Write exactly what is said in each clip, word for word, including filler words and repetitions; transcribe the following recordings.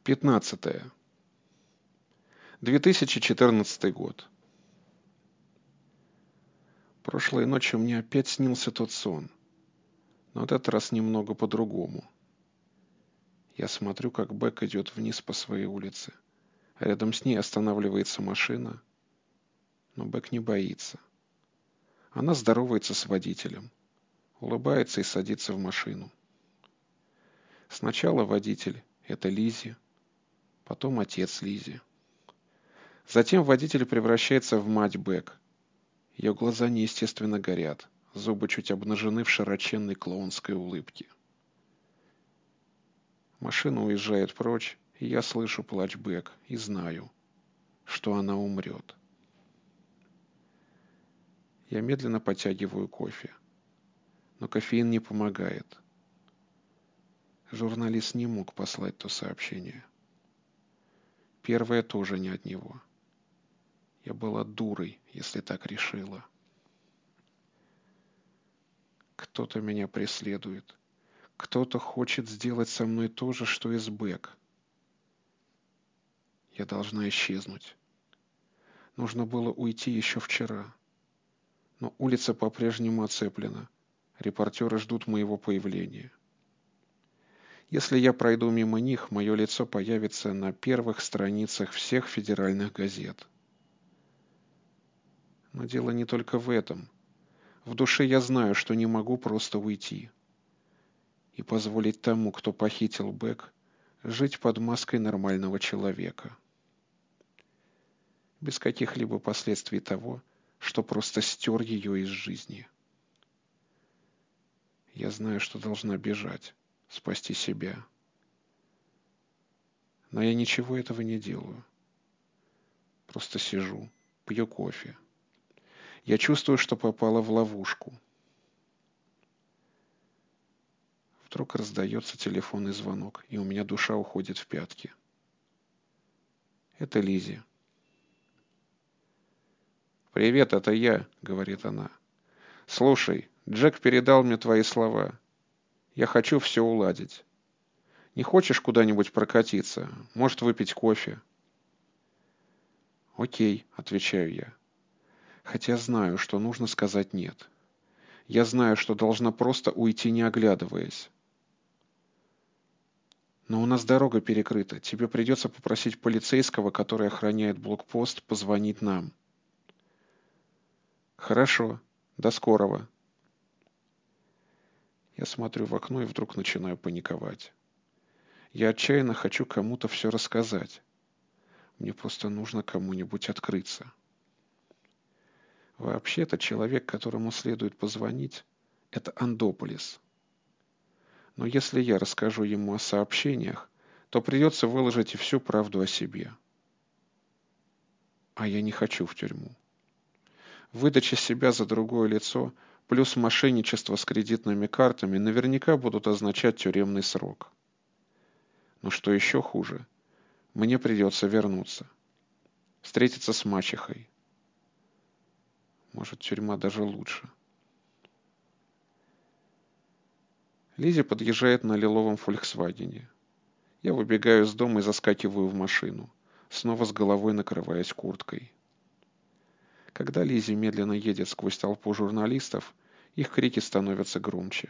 Пятнадцатое. две тысячи четырнадцатый год. Прошлой ночью мне опять снился тот сон, но в этот раз немного по-другому. Я смотрю, как Бек идет вниз по своей улице, а рядом с ней останавливается машина, но Бек не боится. Она здоровается с водителем, улыбается и садится в машину. Сначала водитель — это Лиззи, потом отец Лиззи. Затем водитель превращается в мать Бек. Ее глаза неестественно горят, зубы чуть обнажены в широченной клоунской улыбке. Машина уезжает прочь, и я слышу плач Бек и знаю, что она умрет. Я медленно потягиваю кофе, но кофеин не помогает. Журналист не мог послать то сообщение. Первое тоже не от него. Я была дурой, если так решила. Кто-то меня преследует. Кто-то хочет сделать со мной то же, что и с Бек. Я должна исчезнуть. Нужно было уйти еще вчера. Но улица по-прежнему оцеплена. Репортеры ждут моего появления. Если я пройду мимо них, мое лицо появится на первых страницах всех федеральных газет. Но дело не только в этом. В душе я знаю, что не могу просто уйти и позволить тому, кто похитил Бек, жить под маской нормального человека. Без каких-либо последствий того, что просто стер ее из жизни. Я знаю, что должна бежать, спасти себя. Но я ничего этого не делаю. Просто сижу, пью кофе. Я чувствую, что попала в ловушку. Вдруг раздается телефонный звонок, и у меня душа уходит в пятки. Это Лиззи. «Привет, это я», — говорит она. «Слушай, Джек передал мне твои слова. Я хочу все уладить. Не хочешь куда-нибудь прокатиться? Может, выпить кофе?» «Окей», — отвечаю я. Хотя знаю, что нужно сказать «нет». Я знаю, что должна просто уйти, не оглядываясь. «Но у нас дорога перекрыта. Тебе придется попросить полицейского, который охраняет блокпост, позвонить нам». «Хорошо. До скорого». Я смотрю в окно и вдруг начинаю паниковать. Я отчаянно хочу кому-то все рассказать. Мне просто нужно кому-нибудь открыться. Вообще-то человек, которому следует позвонить, это Андополис. Но если я расскажу ему о сообщениях, то придется выложить и всю правду о себе. А я не хочу в тюрьму. Выдача себя за другое лицо плюс мошенничество с кредитными картами наверняка будут означать тюремный срок. Но что еще хуже, мне придется вернуться. Встретиться с мачехой. Может, тюрьма даже лучше. Лиззи подъезжает на лиловом «Фольксвагене». Я выбегаю из дома и заскакиваю в машину, снова с головой накрываясь курткой. Когда Лиззи медленно едет сквозь толпу журналистов, их крики становятся громче.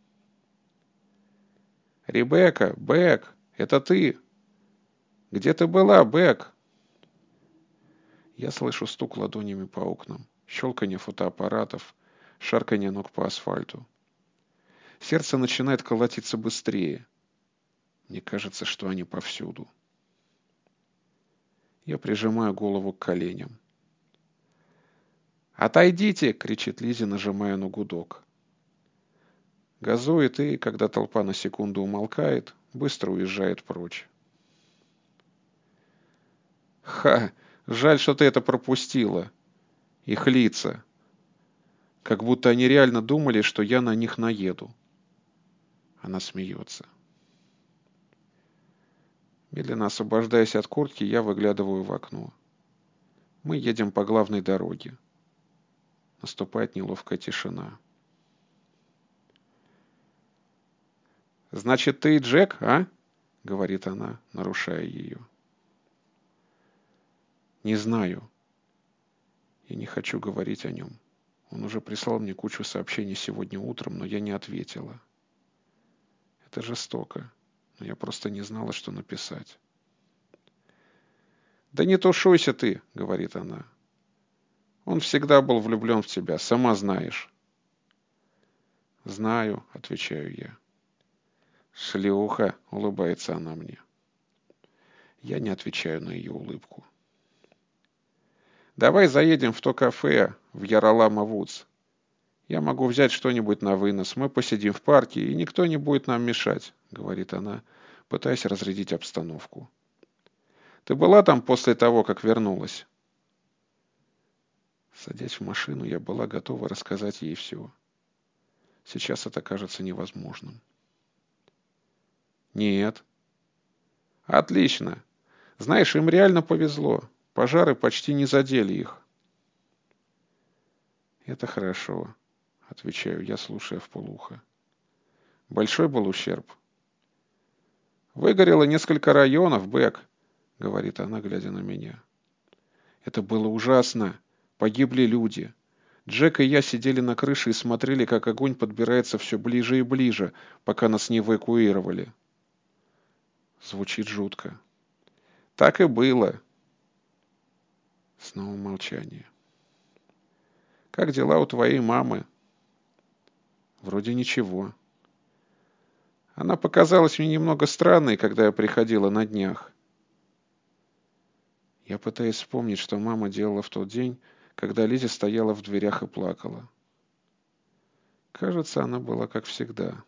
«Ребекка! Бек! Это ты! Где ты была, Бек?» Я слышу стук ладонями по окнам, щелканье фотоаппаратов, шарканье ног по асфальту. Сердце начинает колотиться быстрее. Мне кажется, что они повсюду. Я прижимаю голову к коленям. «Отойдите!» — кричит Лиззи, нажимая на гудок. Газует и, когда толпа на секунду умолкает, быстро уезжает прочь. «Ха! Жаль, что ты это пропустила. Их лица. Как будто они реально думали, что я на них наеду». Она смеется. Медленно освобождаясь от куртки, я выглядываю в окно. Мы едем по главной дороге. Наступает неловкая тишина. «Значит, ты и Джек, а?» — говорит она, нарушая ее. Не знаю. Я не хочу говорить о нем. Он уже прислал мне кучу сообщений сегодня утром, но я не ответила. Это жестоко, но я просто не знала, что написать. «Да не тушуйся ты», — говорит она. «Он всегда был влюблен в тебя, сама знаешь». «Знаю», — отвечаю я. «Шлюха», — улыбается она мне. Я не отвечаю на ее улыбку. «Давай заедем в то кафе в Яралама Вудс. Я могу взять что-нибудь на вынос, мы посидим в парке, и никто не будет нам мешать», — говорит она, пытаясь разрядить обстановку. «Ты была там после того, как вернулась?» Садясь в машину, я была готова рассказать ей все. Сейчас это кажется невозможным. «Нет». «Отлично. Знаешь, им реально повезло. Пожары почти не задели их». «Это хорошо», — отвечаю я, слушая вполуха. «Большой был ущерб?» «Выгорело несколько районов, Бэк», — говорит она, глядя на меня. «Это было ужасно. Погибли люди. Джек и я сидели на крыше и смотрели, как огонь подбирается все ближе и ближе, пока нас не эвакуировали». Звучит жутко. «Так и было». Снова молчание. «Как дела у твоей мамы?» «Вроде ничего». Она показалась мне немного странной, когда я приходила на днях. Я пытаюсь вспомнить, что мама делала в тот день, когда Лиза стояла в дверях и плакала. Кажется, она была как всегда.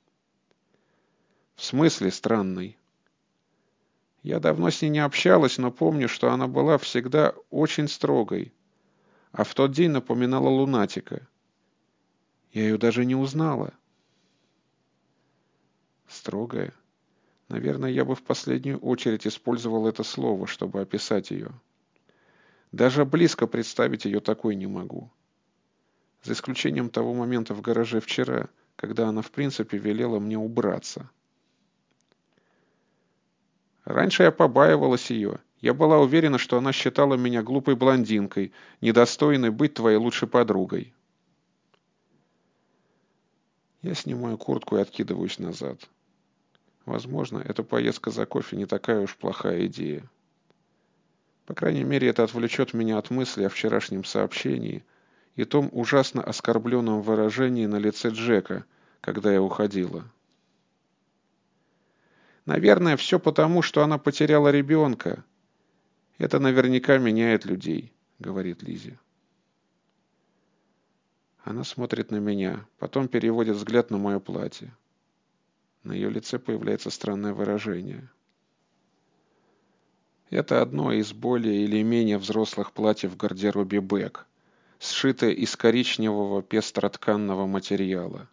В смысле странной? Я давно с ней не общалась, но помню, что она была всегда очень строгой, а в тот день напоминала лунатика. Я ее даже не узнала. Строгая. Наверное, я бы в последнюю очередь использовал это слово, чтобы описать ее. Даже близко представить ее такой не могу. За исключением того момента в гараже вчера, когда она в принципе велела мне убраться. Раньше я побаивалась ее. Я была уверена, что она считала меня глупой блондинкой, недостойной быть твоей лучшей подругой. Я снимаю куртку и откидываюсь назад. Возможно, эта поездка за кофе не такая уж плохая идея. По крайней мере, это отвлечет меня от мысли о вчерашнем сообщении и том ужасно оскорбленном выражении на лице Джека, когда я уходила. Наверное, все потому, что она потеряла ребенка. Это наверняка меняет людей, говорит Лизе. Она смотрит на меня, потом переводит взгляд на мое платье. На ее лице появляется странное выражение. Это одно из более или менее взрослых платьев в гардеробе Бэк, сшитое из коричневого пестротканного материала.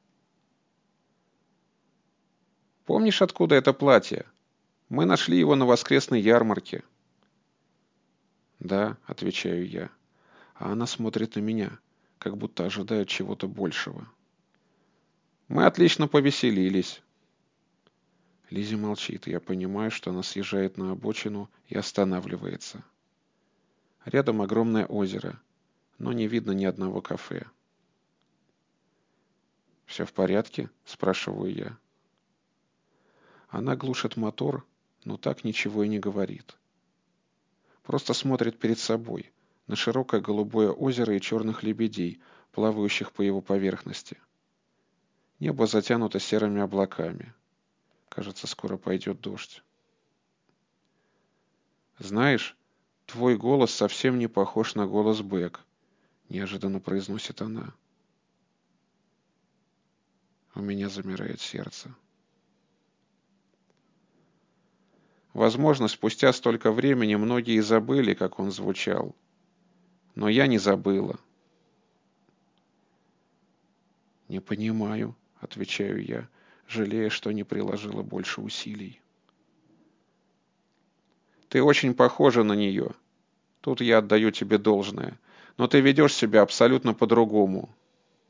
Помнишь, откуда это платье? Мы нашли его на воскресной ярмарке. Да, отвечаю я. А она смотрит на меня, как будто ожидает чего-то большего. Мы отлично повеселились. Лиззи молчит, и я понимаю, что она съезжает на обочину и останавливается. Рядом огромное озеро, но не видно ни одного кафе. «Все в порядке?» – спрашиваю я. Она глушит мотор, но так ничего и не говорит. Просто смотрит перед собой, на широкое голубое озеро и черных лебедей, плавающих по его поверхности. Небо затянуто серыми облаками. Кажется, скоро пойдет дождь. «Знаешь, твой голос совсем не похож на голос Бэк», — неожиданно произносит она. У меня замирает сердце. Возможно, спустя столько времени многие и забыли, как он звучал. Но я не забыла. «Не понимаю», — отвечаю я, жалея, что не приложила больше усилий. «Ты очень похожа на нее. Тут я отдаю тебе должное. Но ты ведешь себя абсолютно по-другому».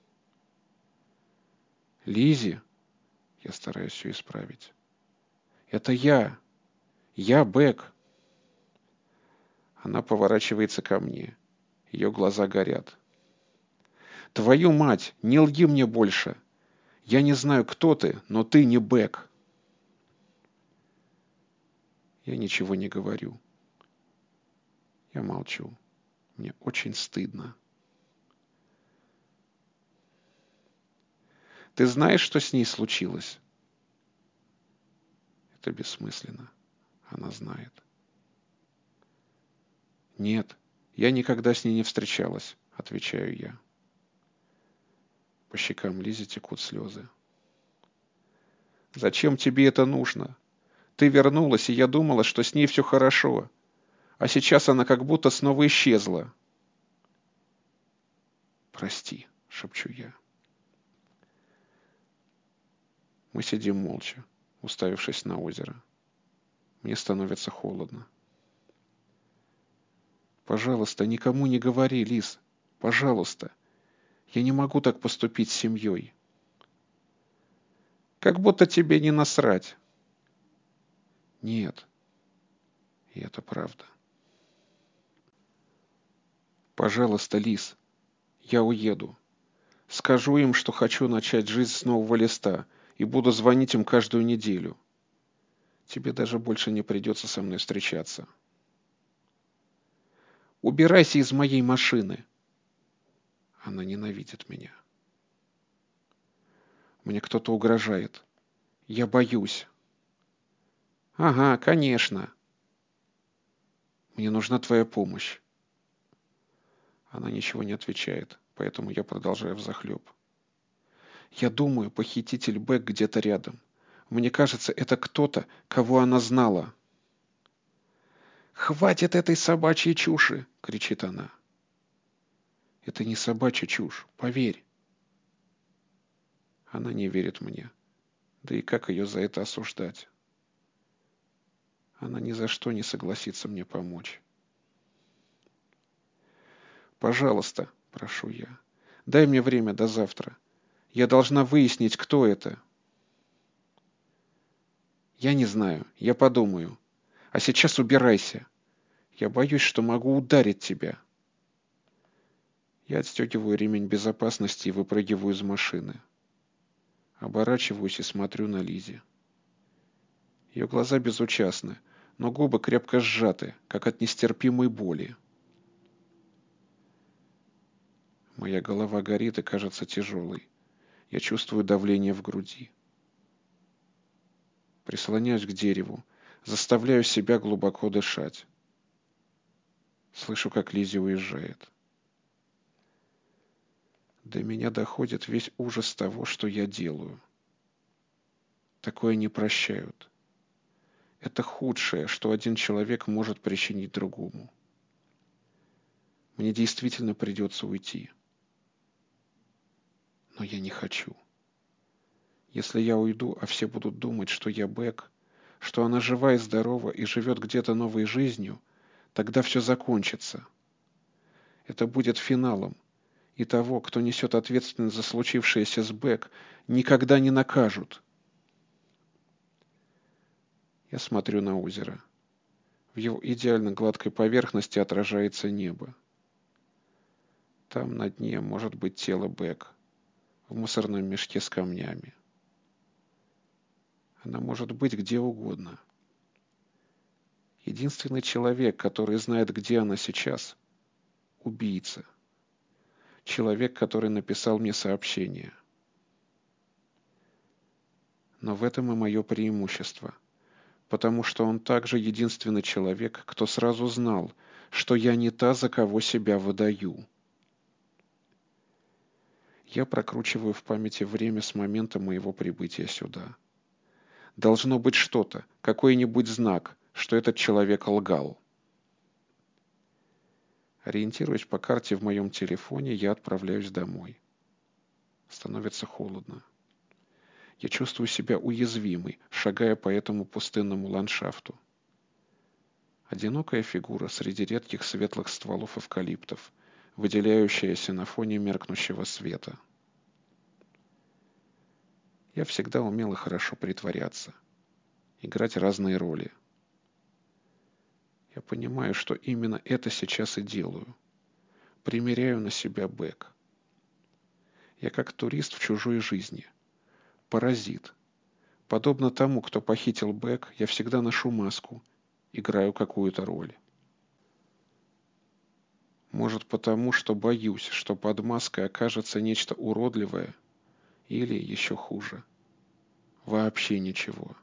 «Лиззи?» — я стараюсь все исправить. Это я. Я Бэк. Она поворачивается ко мне. Ее глаза горят. Твою мать, не лги мне больше. Я не знаю, кто ты, но ты не Бэк. Я ничего не говорю. Я молчу. Мне очень стыдно. Ты знаешь, что с ней случилось? Это бессмысленно. Она знает. Нет, я никогда с ней не встречалась, отвечаю я. По щекам Лизи текут слезы. Зачем тебе это нужно? Ты вернулась, и я думала, что с ней все хорошо. А сейчас она как будто снова исчезла. Прости, шепчу я. Мы сидим молча, уставившись на озеро. Мне становится холодно. Пожалуйста, никому не говори, Лиз. Пожалуйста. Я не могу так поступить с семьей. Как будто тебе не насрать. Нет. И это правда. Пожалуйста, Лиз. Я уеду. Скажу им, что хочу начать жизнь с нового листа и буду звонить им каждую неделю. Тебе даже больше не придется со мной встречаться. Убирайся из моей машины. Она ненавидит меня. Мне кто-то угрожает. Я боюсь. Ага, конечно. Мне нужна твоя помощь. Она ничего не отвечает, поэтому я продолжаю взахлеб. Я думаю, похититель Бэк где-то рядом. Мне кажется, это кто-то, кого она знала. «Хватит этой собачьей чуши!» — кричит она. Это не собачья чушь, поверь. Она не верит мне. Да и как ее за это осуждать? Она ни за что не согласится мне помочь. Пожалуйста, прошу я, дай мне время до завтра. Я должна выяснить, кто это. Я не знаю, я подумаю. А сейчас убирайся. Я боюсь, что могу ударить тебя. Я отстегиваю ремень безопасности и выпрыгиваю из машины. Оборачиваюсь и смотрю на Лизи. Ее глаза безучастны, но губы крепко сжаты, как от нестерпимой боли. Моя голова горит и кажется тяжелой. Я чувствую давление в груди. Прислоняюсь к дереву, заставляю себя глубоко дышать. Слышу, как Лизи уезжает. До меня доходит весь ужас того, что я делаю. Такое не прощают. Это худшее, что один человек может причинить другому. Мне действительно придется уйти. Но я не хочу. Если я уйду, а все будут думать, что я Бэк, что она жива и здорова и живет где-то новой жизнью, тогда все закончится. Это будет финалом, и того, кто несет ответственность за случившееся с Бэк, никогда не накажут. Я смотрю на озеро. В его идеально гладкой поверхности отражается небо. Там на дне может быть тело Бэк, в мусорном мешке с камнями. Она может быть где угодно. Единственный человек, который знает, где она сейчас — убийца. Человек, который написал мне сообщение. Но в этом и мое преимущество, потому что он также единственный человек, кто сразу знал, что я не та, за кого себя выдаю. Я прокручиваю в памяти время с момента моего прибытия сюда. Должно быть что-то, какой-нибудь знак, что этот человек лгал. Ориентируясь по карте в моем телефоне, я отправляюсь домой. Становится холодно. Я чувствую себя уязвимой, шагая по этому пустынному ландшафту. Одинокая фигура среди редких светлых стволов эвкалиптов, выделяющаяся на фоне меркнущего света. Я всегда умела хорошо притворяться. играть разные роли. Я понимаю, что именно это сейчас и делаю. Примеряю на себя Бэк. Я как турист в чужой жизни. Паразит. Подобно тому, кто похитил Бэк, я всегда ношу маску, играю какую-то роль. Может потому, что боюсь, что под маской окажется нечто уродливое или, еще хуже, вообще ничего.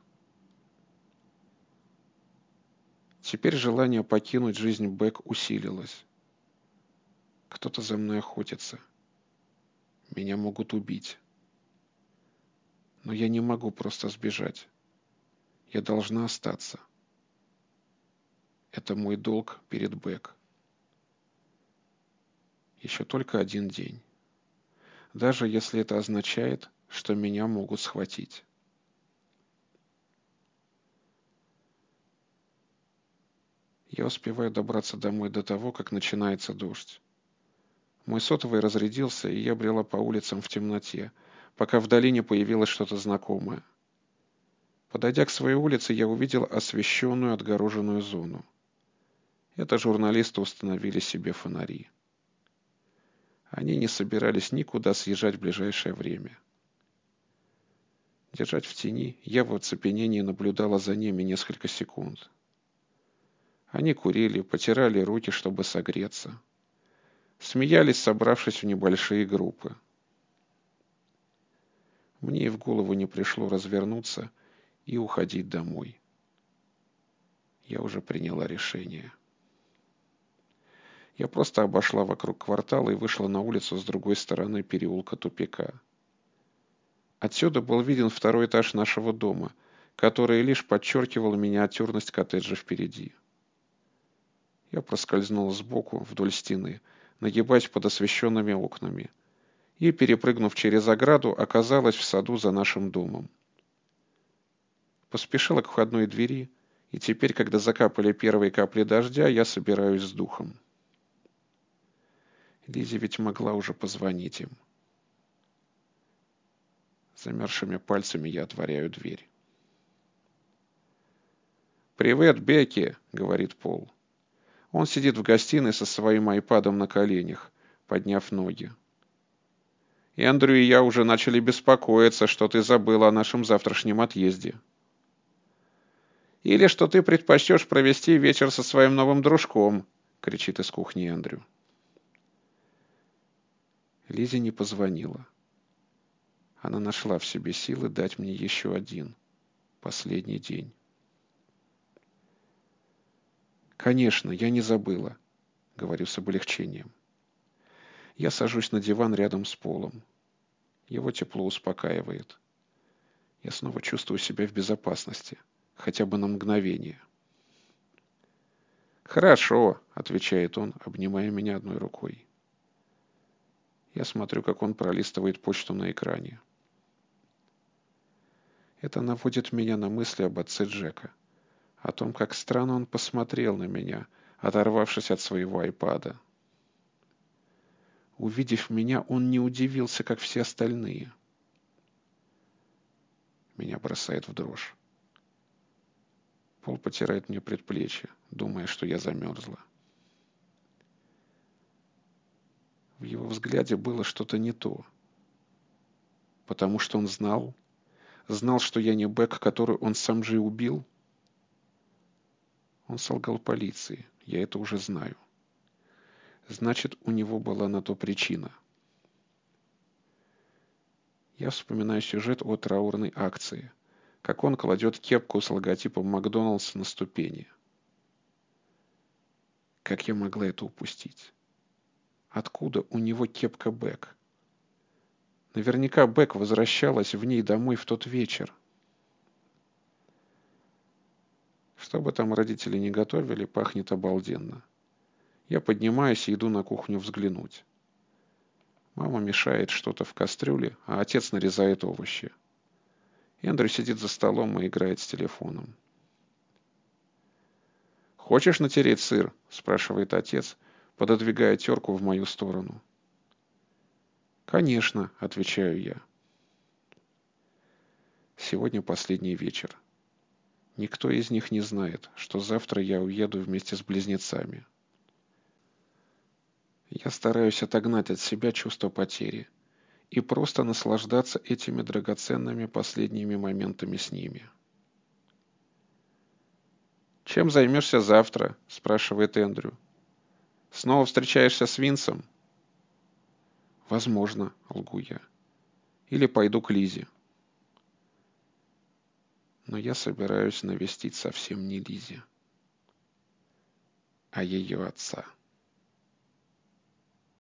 Теперь желание покинуть жизнь Бэк усилилось. Кто-то за мной охотится. Меня могут убить. Но я не могу просто сбежать. Я должна остаться. Это мой долг перед Бэк. Еще только один день. Даже если это означает, что меня могут схватить. Я успеваю добраться домой до того, как начинается дождь. Мой сотовый разрядился, и я брела по улицам в темноте, пока вдали не появилось что-то знакомое. Подойдя к своей улице, я увидел освещенную отгороженную зону. Это журналисты установили себе фонари. Они не собирались никуда съезжать в ближайшее время. Держать в тени, я в оцепенении наблюдала за ними несколько секунд. Они курили, потирали руки, чтобы согреться. Смеялись, собравшись в небольшие группы. Мне и в голову не пришло развернуться и уходить домой. Я уже приняла решение. Я просто обошла вокруг квартала и вышла на улицу с другой стороны переулка тупика. Отсюда был виден второй этаж нашего дома, который лишь подчеркивал миниатюрность коттеджа впереди. Я проскользнула сбоку вдоль стены, нагибаясь под освещенными окнами, и, перепрыгнув через ограду, оказалась в саду за нашим домом. Поспешила к входной двери, и теперь, когда закапали первые капли дождя, я собираюсь с духом. Лизе ведь могла уже позвонить им. Замерзшими пальцами я отворяю дверь. «Привет, Бекки!» — говорит Пол. Он сидит в гостиной со своим айпадом на коленях, подняв ноги. «Эндрю и я уже начали беспокоиться, что ты забыла о нашем завтрашнем отъезде. Или что ты предпочтешь провести вечер со своим новым дружком», — кричит из кухни Эндрю. Лизе не позвонила. Она нашла в себе силы дать мне еще один, последний день. «Конечно, я не забыла», — говорю с облегчением. Я сажусь на диван рядом с Полом. Его тепло успокаивает. Я снова чувствую себя в безопасности, хотя бы на мгновение. «Хорошо», — отвечает он, обнимая меня одной рукой. Я смотрю, как он пролистывает почту на экране. Это наводит меня на мысли об отце Джека, о том, как странно он посмотрел на меня, оторвавшись от своего айпада. Увидев меня, он не удивился, как все остальные. Меня бросает в дрожь. Пол потирает мне предплечье, думая, что я замерзла. В его взгляде было что-то не то. Потому что он знал, знал, что я не Бэк, которую он сам же и убил. Он солгал полиции, я это уже знаю. Значит, у него была на то причина. Я вспоминаю сюжет о траурной акции, как он кладет кепку с логотипом Макдоналдса на ступени. Как я могла это упустить? Откуда у него кепка Бэк? Наверняка Бэк возвращалась в ней домой в тот вечер. Что бы там родители не готовили, пахнет обалденно. Я поднимаюсь и иду на кухню взглянуть. Мама мешает что-то в кастрюле, а отец нарезает овощи. Эндрю сидит за столом и играет с телефоном. «Хочешь натереть сыр?» — спрашивает отец, пододвигая терку в мою сторону. «Конечно», — отвечаю я. Сегодня последний вечер. Никто из них не знает, что завтра я уеду вместе с близнецами. Я стараюсь отогнать от себя чувство потери и просто наслаждаться этими драгоценными последними моментами с ними. «Чем займешься завтра?» – спрашивает Эндрю. «Снова встречаешься с Винсом?» «Возможно», – лгу я. «Или пойду к Лизе». Но я собираюсь навестить совсем не Лизе, а ее отца.